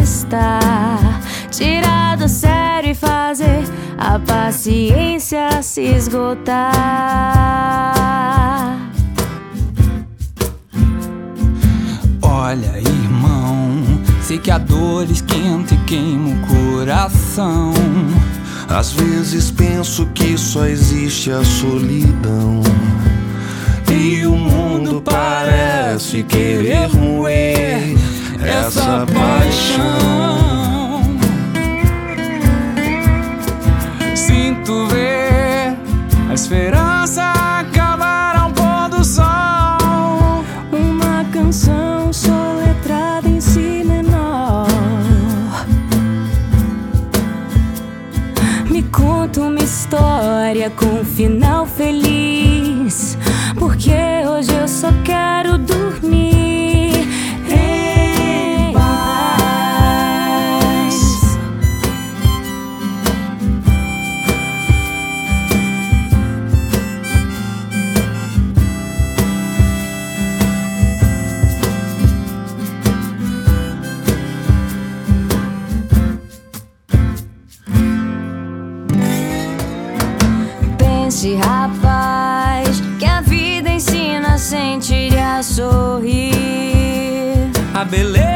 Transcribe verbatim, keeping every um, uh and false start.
está. Tirar do sério e fazer a paciência se esgotar. Olha, irmão, sei que a dor esquenta e queima o coração. Às vezes penso que só existe a solidão, e o mundo parece querer moer essa paixão. Sinto ver a esperança acabar ao pôr do sol. Uma canção soletrada em si menor. Me conta uma história com um final feliz, porque hoje eu só quero dormir em paz. Pense, rapaz, que a vida ensina a sentir e a sorrir. A beleza